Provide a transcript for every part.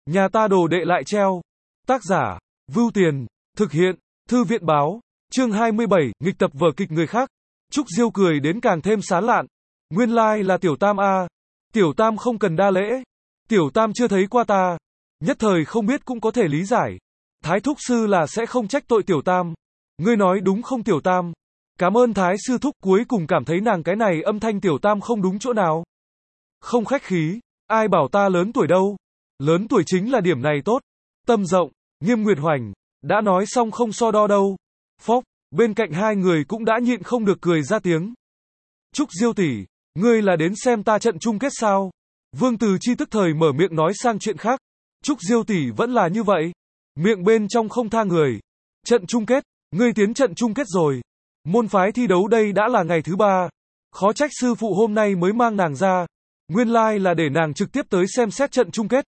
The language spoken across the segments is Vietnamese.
Nhà ta đồ đệ lại treo. Tác giả, Vưu Tiền, thực hiện, Thư viện báo, chương 27, nghịch tập vở kịch người khác. Trúc Diêu cười đến càng thêm sán lạn. Nguyên lai là Tiểu Tam a. Tiểu Tam không cần đa lễ. Tiểu Tam chưa thấy qua ta. Nhất thời không biết cũng có thể lý giải. Thái thúc sư là sẽ không trách tội Tiểu Tam. Ngươi nói đúng không Tiểu Tam? Cảm ơn Thái sư thúc, cuối cùng cảm thấy nàng cái này âm thanh Tiểu Tam không đúng chỗ nào. Không khách khí, ai bảo ta lớn tuổi đâu. Lớn tuổi chính là điểm này tốt. Tâm rộng, Nghiêm Nguyệt Hoành, đã nói xong không so đo đâu. Phốc, bên cạnh hai người cũng đã nhịn không được cười ra tiếng. Trúc Diêu tỷ, ngươi là đến xem ta trận chung kết sao? Vương Từ Chi tức thời mở miệng nói sang chuyện khác. Trúc Diêu tỷ vẫn là như vậy, miệng bên trong không tha người. Trận chung kết, ngươi tiến trận chung kết rồi. Môn phái thi đấu đây đã là ngày thứ 3. Khó trách sư phụ hôm nay mới mang nàng ra. Nguyên lai là để nàng trực tiếp tới xem xét trận chung kết.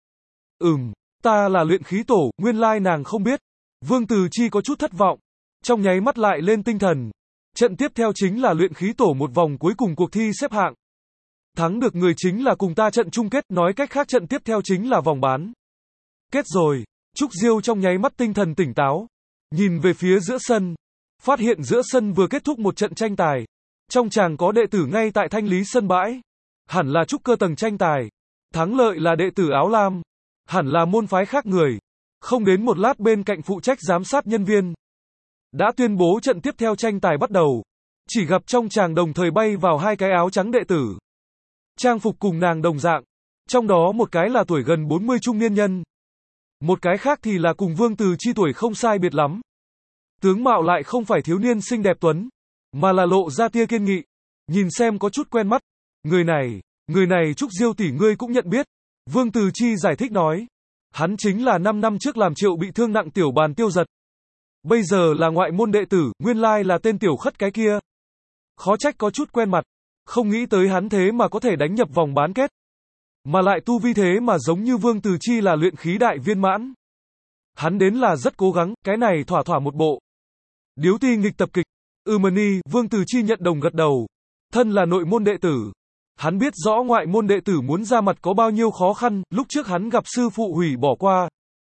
Ta là luyện khí tổ, nguyên lai nàng không biết. Vương Từ Chi có chút thất vọng. Trong nháy mắt lại lên tinh thần. Trận tiếp theo chính là luyện khí tổ một vòng cuối cùng cuộc thi xếp hạng. Thắng được người chính là cùng ta trận chung kết, nói cách khác trận tiếp theo chính là vòng bán kết rồi. Trúc Diêu trong nháy mắt tinh thần tỉnh táo. Nhìn về phía giữa sân. Phát hiện giữa sân vừa kết thúc một trận tranh tài. Trong tràng có đệ tử ngay tại thanh lý sân bãi. Hẳn là trúc cơ tầng tranh tài. Thắng lợi là đệ tử áo lam. Hẳn là môn phái khác người. Không đến một lát bên cạnh phụ trách giám sát nhân viên đã tuyên bố trận tiếp theo tranh tài bắt đầu. Chỉ gặp trong tràng đồng thời bay vào hai cái áo trắng đệ tử. Trang phục cùng nàng đồng dạng. Trong đó một cái là tuổi gần 40 trung niên nhân. Một cái khác thì là cùng Vương Từ Chi tuổi không sai biệt lắm. Tướng mạo lại không phải thiếu niên xinh đẹp tuấn, mà là lộ ra tia kiên nghị. Nhìn xem có chút quen mắt. Người này Trúc Diêu tỷ ngươi cũng nhận biết. Vương Từ Chi giải thích nói. Hắn chính là 5 năm trước làm Triệu bị thương nặng tiểu bàn Tiêu Giật. Bây giờ là ngoại môn đệ tử, nguyên lai là tên tiểu khất cái kia. Khó trách có chút quen mặt. Không nghĩ tới hắn thế mà có thể đánh nhập vòng bán kết. Mà lại tu vi thế mà giống như Vương Từ Chi là luyện khí đại viên mãn. Hắn đến là rất cố gắng, cái này thỏa thỏa một bộ điếu ti nghịch tập kịch. Vương Từ Chi nhận đồng gật đầu. Thân là nội môn đệ tử. Hắn biết rõ ngoại môn đệ tử muốn ra mặt có bao nhiêu khó khăn, lúc trước hắn gặp sư phụ hủy bỏ qua.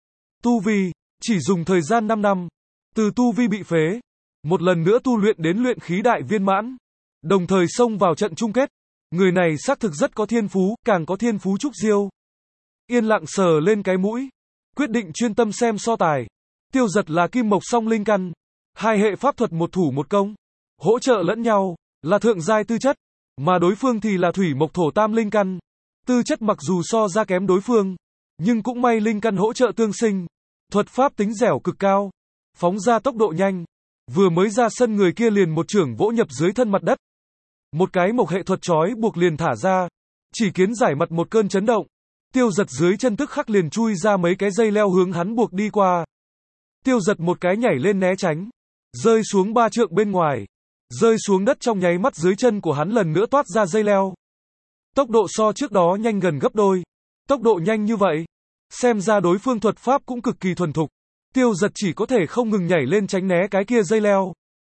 Tu vi, chỉ dùng thời gian 5 năm. Từ tu vi bị phế. Một lần nữa tu luyện đến luyện khí đại viên mãn. Đồng thời xông vào trận chung kết. Người này xác thực rất có thiên phú, càng có thiên phú Trúc Diêu. Yên lặng sờ lên cái mũi. Quyết định chuyên tâm xem so tài. Tiêu Giật là kim mộc song linh căn. Hai hệ pháp thuật một thủ một công. Hỗ trợ lẫn nhau, là thượng giai tư chất. Mà đối phương thì là thủy mộc thổ tam linh căn. Tư chất mặc dù so ra kém đối phương, nhưng cũng may linh căn hỗ trợ tương sinh. Thuật pháp tính dẻo cực cao. Phóng ra tốc độ nhanh. Vừa mới ra sân người kia liền một chưởng vỗ nhập dưới thân mặt đất. Một cái mộc hệ thuật trói buộc liền thả ra. Chỉ kiến giải mặt một cơn chấn động. Tiêu Giật dưới chân tức khắc liền chui ra mấy cái dây leo hướng hắn buộc đi qua. Tiêu Giật một cái nhảy lên né tránh. Rơi xuống 3 trượng bên ngoài. Rơi xuống đất trong nháy mắt dưới chân của hắn lần nữa toát ra dây leo. Tốc độ so trước đó nhanh gần gấp đôi. Tốc độ nhanh như vậy. Xem ra đối phương thuật pháp cũng cực kỳ thuần thục. Tiêu Giật chỉ có thể không ngừng nhảy lên tránh né cái kia dây leo.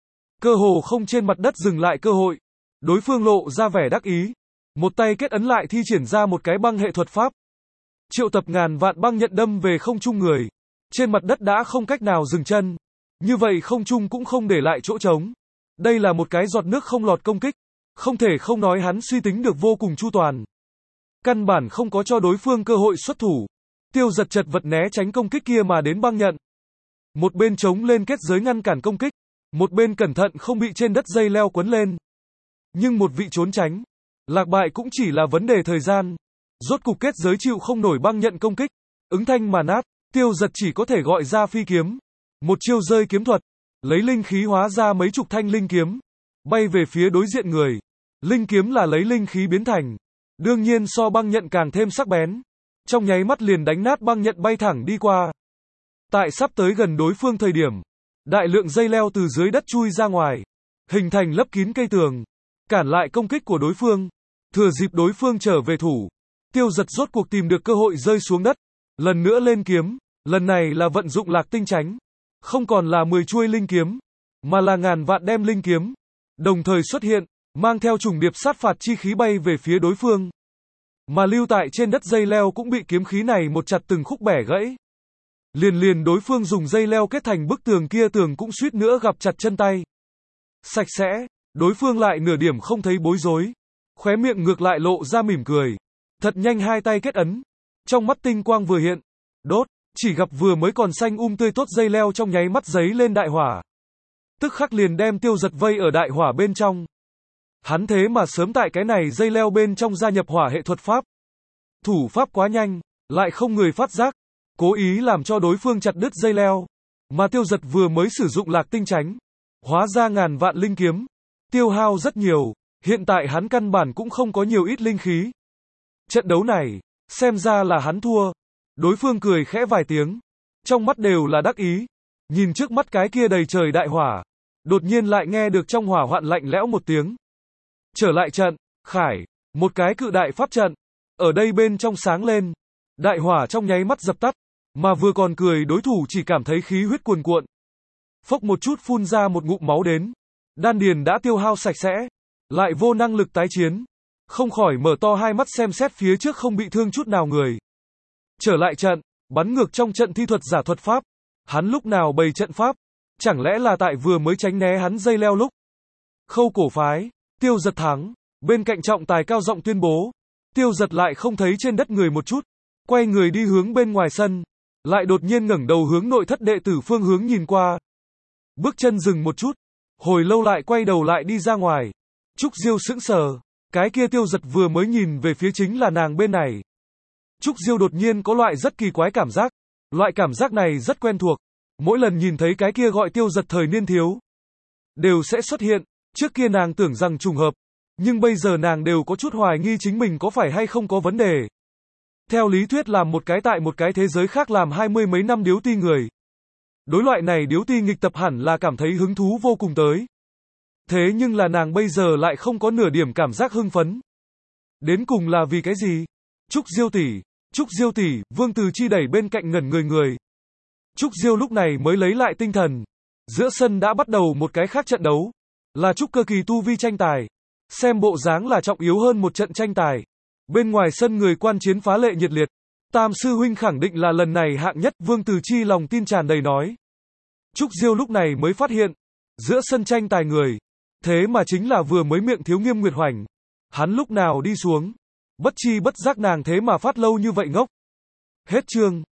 Cơ hồ không trên mặt đất dừng lại cơ hội. Đối phương lộ ra vẻ đắc ý. Một tay kết ấn lại thi triển ra một cái băng hệ thuật pháp. Triệu tập ngàn vạn băng nhận đâm về không trung người. Trên mặt đất đã không cách nào dừng chân. Như vậy không trung cũng không để lại chỗ trống. Đây là một cái giọt nước không lọt công kích. Không thể không nói hắn suy tính được vô cùng chu toàn. Căn bản không có cho đối phương cơ hội xuất thủ. Tiêu Giật chật vật né tránh công kích kia mà đến băng nhận. Một bên chống lên kết giới ngăn cản công kích. Một bên cẩn thận không bị trên đất dây leo quấn lên. Nhưng một vị trốn tránh. Lạc bại cũng chỉ là vấn đề thời gian. Rốt cục kết giới chịu không nổi băng nhận công kích. Ứng thanh mà nát. Tiêu Giật chỉ có thể gọi ra phi kiếm. Một chiêu rơi kiếm thuật. Lấy linh khí hóa ra mấy chục thanh linh kiếm. Bay về phía đối diện người. Linh kiếm là lấy linh khí biến thành. Đương nhiên so băng nhận càng thêm sắc bén. Trong nháy mắt liền đánh nát băng nhận bay thẳng đi qua. Tại sắp tới gần đối phương thời điểm. Đại lượng dây leo từ dưới đất chui ra ngoài. Hình thành lấp kín cây tường. Cản lại công kích của đối phương. Thừa dịp đối phương trở về thủ. Tiêu Giật rốt cuộc tìm được cơ hội rơi xuống đất. Lần nữa lên kiếm. Lần này là vận dụng lạc tinh tránh. Không còn là 10 chuôi linh kiếm. Mà là ngàn vạn đem linh kiếm. Đồng thời xuất hiện. Mang theo trùng điệp sát phạt chi khí bay về phía đối phương. mà lưu tại trên đất dây leo cũng bị kiếm khí này một chặt từng khúc bẻ gãy. Liền liền đối phương dùng dây leo kết thành bức tường kia, tường cũng suýt nữa gặp chặt chân tay. Sạch sẽ, đối phương lại nửa điểm không thấy bối rối. Khóe miệng ngược lại lộ ra mỉm cười. Thật nhanh hai tay kết ấn. Trong mắt tinh quang vừa hiện. Đốt, chỉ gặp vừa mới còn xanh tươi tốt dây leo trong nháy mắt giấy lên đại hỏa. Tức khắc liền đem Tiêu Giật vây ở đại hỏa bên trong. Hắn thế mà sớm tại cái này dây leo bên trong gia nhập hỏa hệ thuật pháp. Thủ pháp quá nhanh, lại không người phát giác. Cố ý làm cho đối phương chặt đứt dây leo. Mà Tiêu Giật vừa mới sử dụng Lạc Tinh Tránh. Hóa ra ngàn vạn linh kiếm. Tiêu hao rất nhiều. Hiện tại hắn căn bản cũng không có nhiều ít linh khí. Trận đấu này, xem ra là hắn thua. Đối phương cười khẽ vài tiếng. Trong mắt đều là đắc ý. Nhìn trước mắt cái kia đầy trời đại hỏa. Đột nhiên lại nghe được trong hỏa hoạn lạnh lẽo một tiếng. Trở lại trận, khải. Một cái cự đại pháp trận. Ở đây bên trong sáng lên. Đại hỏa trong nháy mắt dập tắt. Mà vừa còn cười đối thủ chỉ cảm thấy khí huyết cuồn cuộn. Phốc một chút phun ra một ngụm máu đến. Đan điền đã tiêu hao sạch sẽ. Lại vô năng lực tái chiến. Không khỏi mở to hai mắt xem xét phía trước không bị thương chút nào người. Trở lại trận, bắn ngược trong trận thi thuật giả thuật pháp. Hắn lúc nào bày trận pháp? Chẳng lẽ là tại vừa mới tránh né hắn dây leo lúc? Khâu cổ phái, Tiêu Giật thắng. Bên cạnh trọng tài cao giọng tuyên bố. Tiêu Giật lại không thấy trên đất người một chút. Quay người đi hướng bên ngoài sân. Lại đột nhiên ngẩng đầu hướng nội thất đệ tử phương hướng nhìn qua. Bước chân dừng một chút. Hồi lâu lại quay đầu lại đi ra ngoài. Trúc Diêu sững sờ. Cái kia Tiêu Giật vừa mới nhìn về phía chính là nàng bên này. Trúc Diêu đột nhiên có loại rất kỳ quái cảm giác. Loại cảm giác này rất quen thuộc. Mỗi lần nhìn thấy cái kia gọi Tiêu Giật thời niên thiếu. Đều sẽ xuất hiện. Trước kia nàng tưởng rằng trùng hợp. Nhưng bây giờ nàng đều có chút hoài nghi chính mình có phải hay không có vấn đề. Theo lý thuyết làm một cái tại một cái thế giới khác làm 20 mấy năm điếu ti người. Đối loại này điếu ti nghịch tập hẳn là cảm thấy hứng thú vô cùng tới. Thế nhưng là nàng bây giờ lại không có nửa điểm cảm giác hưng phấn. Đến cùng là vì cái gì? Trúc Diêu tỷ, Vương Từ Chi đẩy bên cạnh ngẩn người. Trúc Diêu lúc này mới lấy lại tinh thần. Giữa sân đã bắt đầu một cái khác trận đấu. Là trúc cơ kỳ tu vi tranh tài. Xem bộ dáng là trọng yếu hơn một trận tranh tài. Bên ngoài sân người quan chiến phá lệ nhiệt liệt. Tam sư huynh khẳng định là lần này hạng nhất, Vương Từ Chi lòng tin tràn đầy nói. Trúc Diêu lúc này mới phát hiện. Giữa sân tranh tài người. Thế mà chính là vừa mới miệng thiếu Nghiêm Nguyệt Hoành. Hắn lúc nào đi xuống. Bất chi bất giác nàng thế mà phát lâu như vậy ngốc. Hết chương.